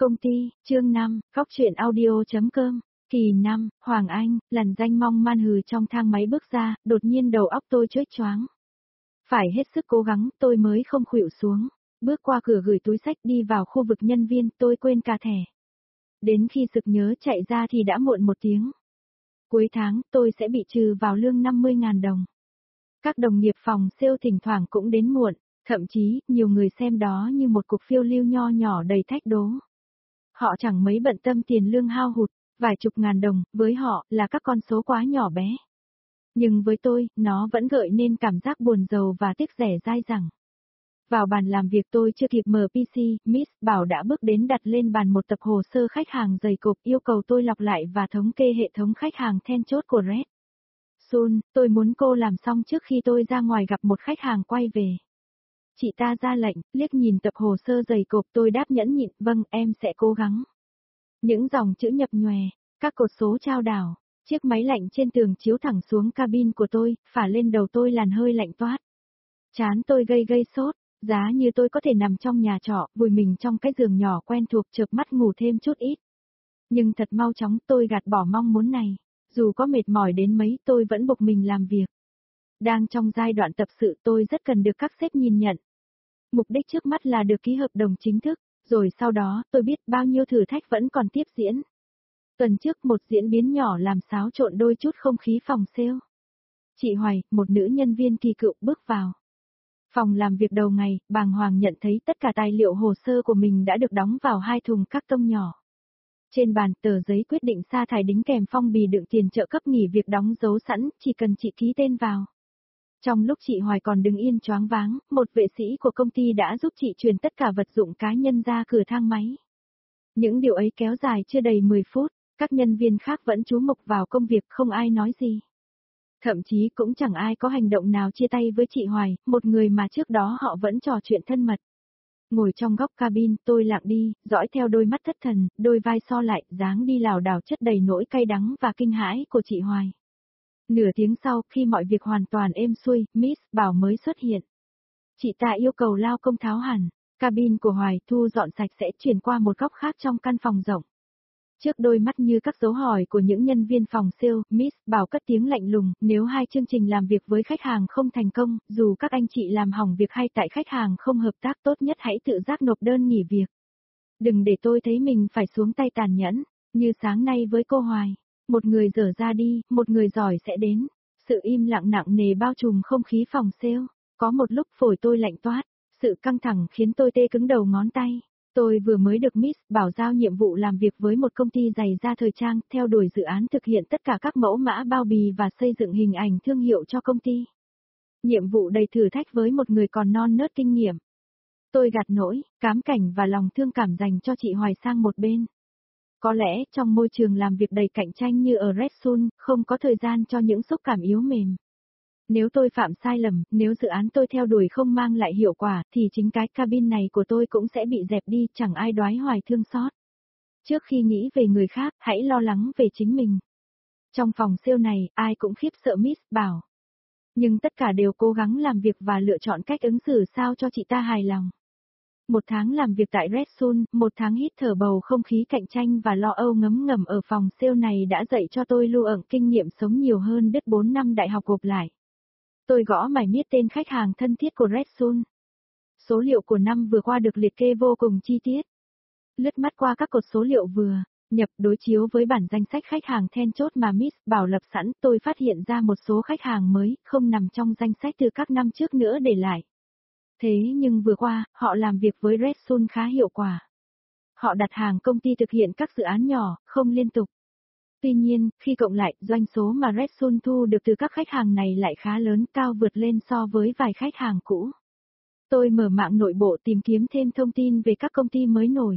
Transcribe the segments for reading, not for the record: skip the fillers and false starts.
Công ty, chương 5, góc truyện audio.com, kỳ 5, Hoàng Anh, làn danh mong man hừ trong thang máy bước ra, đột nhiên đầu óc tôi chớp choáng. Phải hết sức cố gắng tôi mới không khuỵu xuống, bước qua cửa gửi túi sách đi vào khu vực nhân viên tôi quên cả thẻ. Đến khi sực nhớ chạy ra thì đã muộn 1 tiếng. Cuối tháng tôi sẽ bị trừ vào lương 50.000 đồng. Các đồng nghiệp phòng sale thỉnh thoảng cũng đến muộn, thậm chí nhiều người xem đó như một cuộc phiêu lưu nho nhỏ đầy thách đố. Họ chẳng mấy bận tâm tiền lương hao hụt, vài chục ngàn đồng, với họ là các con số quá nhỏ bé. Nhưng với tôi, nó vẫn gợi nên cảm giác buồn rầu và tiếc rẻ dai dẳng. Vào bàn làm việc tôi chưa kịp mở PC, Miss Bảo đã bước đến đặt lên bàn một tập hồ sơ khách hàng dày cộp yêu cầu tôi lọc lại và thống kê hệ thống khách hàng then chốt của Red Sun. Tôi muốn cô làm xong trước khi tôi ra ngoài gặp một khách hàng quay về. Chị ta ra lệnh, liếc nhìn tập hồ sơ dày cộp tôi đáp nhẫn nhịn, vâng, em sẽ cố gắng. Những dòng chữ nhập nhòe, các cột số trao đảo, chiếc máy lạnh trên tường chiếu thẳng xuống cabin của tôi, phả lên đầu tôi làn hơi lạnh toát. Trán tôi gây sốt, giá như tôi có thể nằm trong nhà trọ, vùi mình trong cái giường nhỏ quen thuộc chợp mắt ngủ thêm chút ít. Nhưng thật mau chóng tôi gạt bỏ mong muốn này, dù có mệt mỏi đến mấy tôi vẫn buộc mình làm việc. Đang trong giai đoạn tập sự tôi rất cần được các sếp nhìn nhận. Mục đích trước mắt là được ký hợp đồng chính thức, rồi sau đó tôi biết bao nhiêu thử thách vẫn còn tiếp diễn. Tuần trước một diễn biến nhỏ làm xáo trộn đôi chút không khí phòng sale. Chị Hoài, một nữ nhân viên kỳ cựu bước vào. Phòng làm việc đầu ngày, bàng hoàng nhận thấy tất cả tài liệu hồ sơ của mình đã được đóng vào 2 thùng các tông nhỏ. Trên bàn tờ giấy quyết định sa thải đính kèm phong bì đựng tiền trợ cấp nghỉ việc đóng dấu sẵn, chỉ cần chị ký tên vào. Trong lúc chị Hoài còn đứng yên choáng váng, một vệ sĩ của công ty đã giúp chị truyền tất cả vật dụng cá nhân ra cửa thang máy. Những điều ấy kéo dài chưa đầy 10 phút, các nhân viên khác vẫn chú mục vào công việc không ai nói gì. Thậm chí cũng chẳng ai có hành động nào chia tay với chị Hoài, một người mà trước đó họ vẫn trò chuyện thân mật. Ngồi trong góc cabin, tôi lặng đi, dõi theo đôi mắt thất thần, đôi vai so lại, dáng đi lảo đảo chất đầy nỗi cay đắng và kinh hãi của chị Hoài. Nửa tiếng sau, khi mọi việc hoàn toàn êm xuôi, Miss Bảo mới xuất hiện. Chị ta yêu cầu lao công tháo hẳn, cabin của Hoài thu dọn sạch sẽ chuyển qua một góc khác trong căn phòng rộng. Trước đôi mắt như các dấu hỏi của những nhân viên phòng sale, Miss Bảo cất tiếng lạnh lùng, nếu 2 chương trình làm việc với khách hàng không thành công, dù các anh chị làm hỏng việc hay tại khách hàng không hợp tác tốt nhất hãy tự giác nộp đơn nghỉ việc. Đừng để tôi thấy mình phải xuống tay tàn nhẫn, như sáng nay với cô Hoài. Một người dở ra đi, một người giỏi sẽ đến. Sự im lặng nặng nề bao trùm không khí phòng sale. Có một lúc phổi tôi lạnh toát, sự căng thẳng khiến tôi tê cứng đầu ngón tay. Tôi vừa mới được Miss Bảo giao nhiệm vụ làm việc với một công ty giày da thời trang, theo đuổi dự án thực hiện tất cả các mẫu mã bao bì và xây dựng hình ảnh thương hiệu cho công ty. Nhiệm vụ đầy thử thách với một người còn non nớt kinh nghiệm. Tôi gạt nỗi, cám cảnh và lòng thương cảm dành cho chị Hoài sang một bên. Có lẽ trong môi trường làm việc đầy cạnh tranh như ở Red Sun, không có thời gian cho những xúc cảm yếu mềm. Nếu tôi phạm sai lầm, nếu dự án tôi theo đuổi không mang lại hiệu quả, thì chính cái cabin này của tôi cũng sẽ bị dẹp đi, chẳng ai đoái hoài thương xót. Trước khi nghĩ về người khác, hãy lo lắng về chính mình. Trong phòng sale này, ai cũng khiếp sợ Miss Bảo. Nhưng tất cả đều cố gắng làm việc và lựa chọn cách ứng xử sao cho chị ta hài lòng. 1 tháng làm việc tại Red Sun, 1 tháng hít thở bầu không khí cạnh tranh và lo âu ngấm ngầm ở phòng sale này đã dạy cho tôi lưu ẩn kinh nghiệm sống nhiều hơn đứt 4 năm đại học gộp lại. Tôi gõ mải miết tên khách hàng thân thiết của Red Sun. Số liệu của năm vừa qua được liệt kê vô cùng chi tiết. Lướt mắt qua các cột số liệu vừa nhập đối chiếu với bản danh sách khách hàng then chốt mà Miss Bảo lập sẵn, tôi phát hiện ra một số khách hàng mới không nằm trong danh sách từ các năm trước nữa để lại. Thế nhưng vừa qua, họ làm việc với Red Sun khá hiệu quả. Họ đặt hàng công ty thực hiện các dự án nhỏ, không liên tục. Tuy nhiên, khi cộng lại, doanh số mà Red Sun thu được từ các khách hàng này lại khá lớn, cao vượt lên so với vài khách hàng cũ. Tôi mở mạng nội bộ tìm kiếm thêm thông tin về các công ty mới nổi.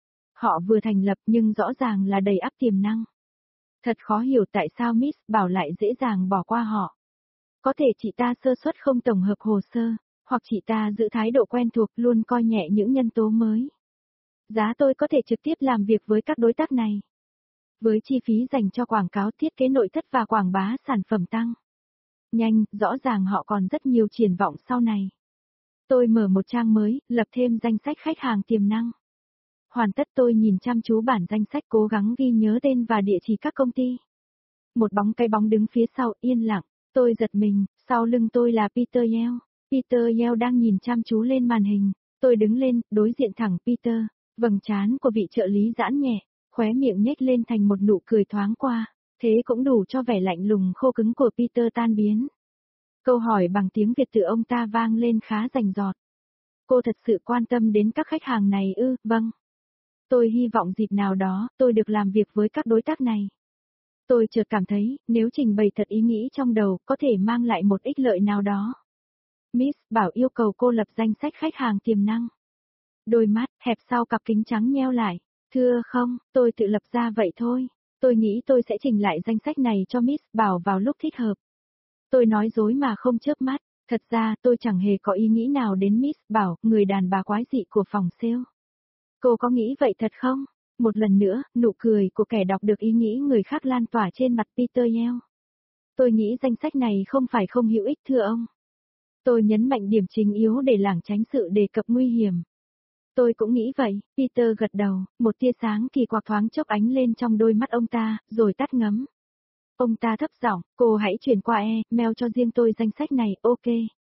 Họ vừa thành lập nhưng rõ ràng là đầy ắp tiềm năng. Thật khó hiểu tại sao Miss Bảo lại dễ dàng bỏ qua họ. Có thể chị ta sơ suất không tổng hợp hồ sơ, hoặc chị ta giữ thái độ quen thuộc luôn coi nhẹ những nhân tố mới. Giá tôi có thể trực tiếp làm việc với các đối tác này. Với chi phí dành cho quảng cáo thiết kế nội thất và quảng bá sản phẩm tăng nhanh, rõ ràng họ còn rất nhiều triển vọng sau này. Tôi mở một trang mới, lập thêm danh sách khách hàng tiềm năng. Hoàn tất tôi nhìn chăm chú bản danh sách cố gắng ghi nhớ tên và địa chỉ các công ty. Một cái bóng đứng phía sau yên lặng, tôi giật mình, sau lưng tôi là Peter Yale. Peter Yale đang nhìn chăm chú lên màn hình. Tôi đứng lên, đối diện thẳng Peter, vầng trán của vị trợ lý giãn nhẹ, khóe miệng nhếch lên thành một nụ cười thoáng qua, thế cũng đủ cho vẻ lạnh lùng khô cứng của Peter tan biến. Câu hỏi bằng tiếng Việt từ ông ta vang lên khá rành rọt. Cô thật sự quan tâm đến các khách hàng này ư? Vâng. Tôi hy vọng dịp nào đó, tôi được làm việc với các đối tác này. Tôi chợt cảm thấy, nếu trình bày thật ý nghĩ trong đầu, có thể mang lại một ích lợi nào đó. Miss Bảo yêu cầu cô lập danh sách khách hàng tiềm năng. Đôi mắt, hẹp sau cặp kính trắng nheo lại. Thưa không, tôi tự lập ra vậy thôi. Tôi nghĩ tôi sẽ chỉnh lại danh sách này cho Miss Bảo vào lúc thích hợp. Tôi nói dối mà không chớp mắt. Thật ra, tôi chẳng hề có ý nghĩ nào đến Miss Bảo, người đàn bà quái dị của phòng sale. Cô có nghĩ vậy thật không? Một lần nữa, nụ cười của kẻ đọc được ý nghĩ người khác lan tỏa trên mặt Peter Yale. Tôi nghĩ danh sách này không phải không hữu ích thưa ông. Tôi nhấn mạnh điểm chính yếu để lảng tránh sự đề cập nguy hiểm. Tôi cũng nghĩ vậy, Peter gật đầu, một tia sáng kỳ quặc thoáng chốc ánh lên trong đôi mắt ông ta, rồi tắt ngấm. Ông ta thấp giọng, cô hãy chuyển qua e-mail cho riêng tôi danh sách này, ok.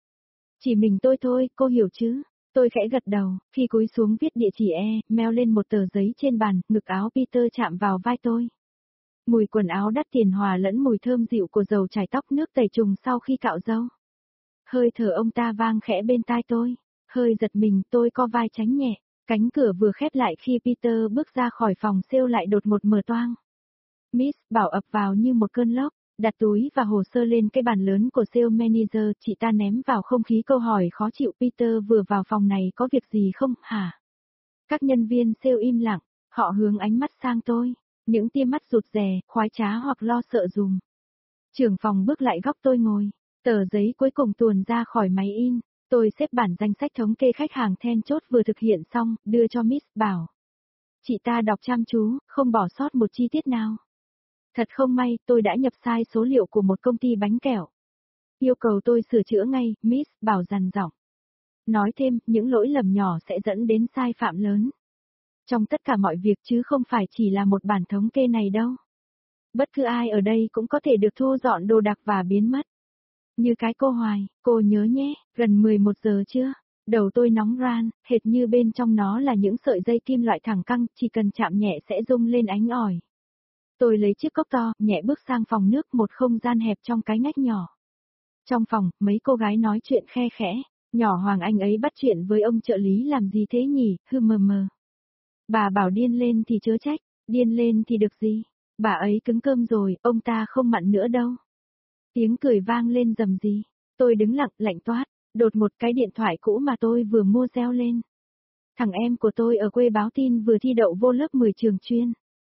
Chỉ mình tôi thôi, cô hiểu chứ? Tôi khẽ gật đầu, khi cúi xuống viết địa chỉ e-mail lên một tờ giấy trên bàn, ngực áo Peter chạm vào vai tôi. Mùi quần áo đắt tiền hòa lẫn mùi thơm dịu của dầu chải tóc nước tẩy trùng sau khi cạo râu. Hơi thở ông ta vang khẽ bên tai tôi, hơi giật mình tôi co vai tránh nhẹ, cánh cửa vừa khép lại khi Peter bước ra khỏi phòng sale lại đột một mở toang. Miss Bảo ập vào như một cơn lốc, đặt túi và hồ sơ lên cái bàn lớn của sale manager, chị ta ném vào không khí câu hỏi khó chịu Peter vừa vào phòng này có việc gì không, hả? Các nhân viên sale im lặng, họ hướng ánh mắt sang tôi, những tia mắt rụt rè, khoái trá hoặc lo sợ dùm. Trưởng phòng bước lại góc tôi ngồi, tờ giấy cuối cùng tuồn ra khỏi máy in, tôi xếp bản danh sách thống kê khách hàng then chốt vừa thực hiện xong, đưa cho Miss Bảo. Chị ta đọc chăm chú, không bỏ sót một chi tiết nào. Thật không may, tôi đã nhập sai số liệu của một công ty bánh kẹo. Yêu cầu tôi sửa chữa ngay, Miss Bảo dằn giọng. Nói thêm, những lỗi lầm nhỏ sẽ dẫn đến sai phạm lớn. Trong tất cả mọi việc chứ không phải chỉ là một bản thống kê này đâu. Bất cứ ai ở đây cũng có thể được thu dọn đồ đạc và biến mất. Như cái cô Hoài, cô nhớ nhé, gần 11 giờ chưa? Đầu tôi nóng ran, hệt như bên trong nó là những sợi dây kim loại thẳng căng, chỉ cần chạm nhẹ sẽ rung lên ánh ỏi. Tôi lấy chiếc cốc to, nhẹ bước sang phòng nước, một không gian hẹp trong cái ngách nhỏ. Trong phòng, mấy cô gái nói chuyện khe khẽ, nhỏ Hoàng Anh ấy bắt chuyện với ông trợ lý làm gì thế nhỉ, hư mờ mờ. Bà bảo điên lên thì chớ trách, điên lên thì được gì, bà ấy cứng cơm rồi, ông ta không mặn nữa đâu. Tiếng cười vang lên rầm rì, tôi đứng lặng, lạnh toát, đột một cái điện thoại cũ mà tôi vừa mua reo lên. Thằng em của tôi ở quê báo tin vừa thi đậu vô lớp 10 trường chuyên.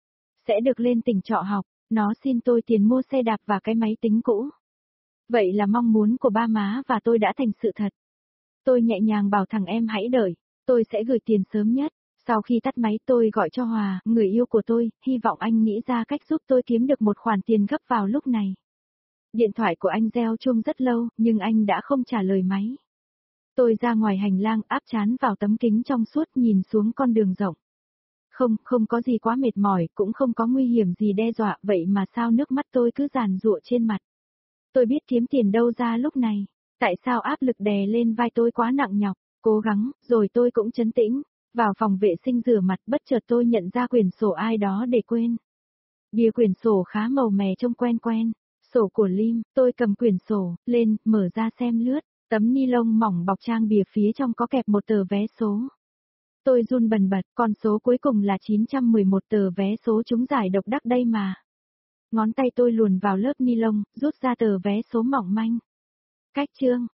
Sẽ được lên tỉnh trọ học, nó xin tôi tiền mua xe đạp và cái máy tính cũ. Vậy là mong muốn của ba má và tôi đã thành sự thật. Tôi nhẹ nhàng bảo thằng em hãy đợi, tôi sẽ gửi tiền sớm nhất. Sau khi tắt máy tôi gọi cho Hòa, người yêu của tôi, hy vọng anh nghĩ ra cách giúp tôi kiếm được một khoản tiền gấp vào lúc này. Điện thoại của anh reo chuông rất lâu, nhưng anh đã không trả lời máy. Tôi ra ngoài hành lang áp trán vào tấm kính trong suốt nhìn xuống con đường rộng. Không có gì quá mệt mỏi, cũng không có nguy hiểm gì đe dọa, vậy mà sao nước mắt tôi cứ giàn giụa trên mặt. Tôi biết kiếm tiền đâu ra lúc này, tại sao áp lực đè lên vai tôi quá nặng nhọc, cố gắng, rồi tôi cũng trấn tĩnh, vào phòng vệ sinh rửa mặt bất chợt tôi nhận ra quyển sổ ai đó để quên. Bìa quyển sổ khá màu mè trông quen quen, sổ của Lim, tôi cầm quyển sổ, lên, mở ra xem lướt, tấm ni lông mỏng bọc trang bìa phía trong có kẹp một tờ vé số. Tôi run bần bật, con số cuối cùng là 911 tờ vé số trúng giải độc đắc đây mà. Ngón tay tôi luồn vào lớp ni lông, rút ra tờ vé số mỏng manh. Cách chương,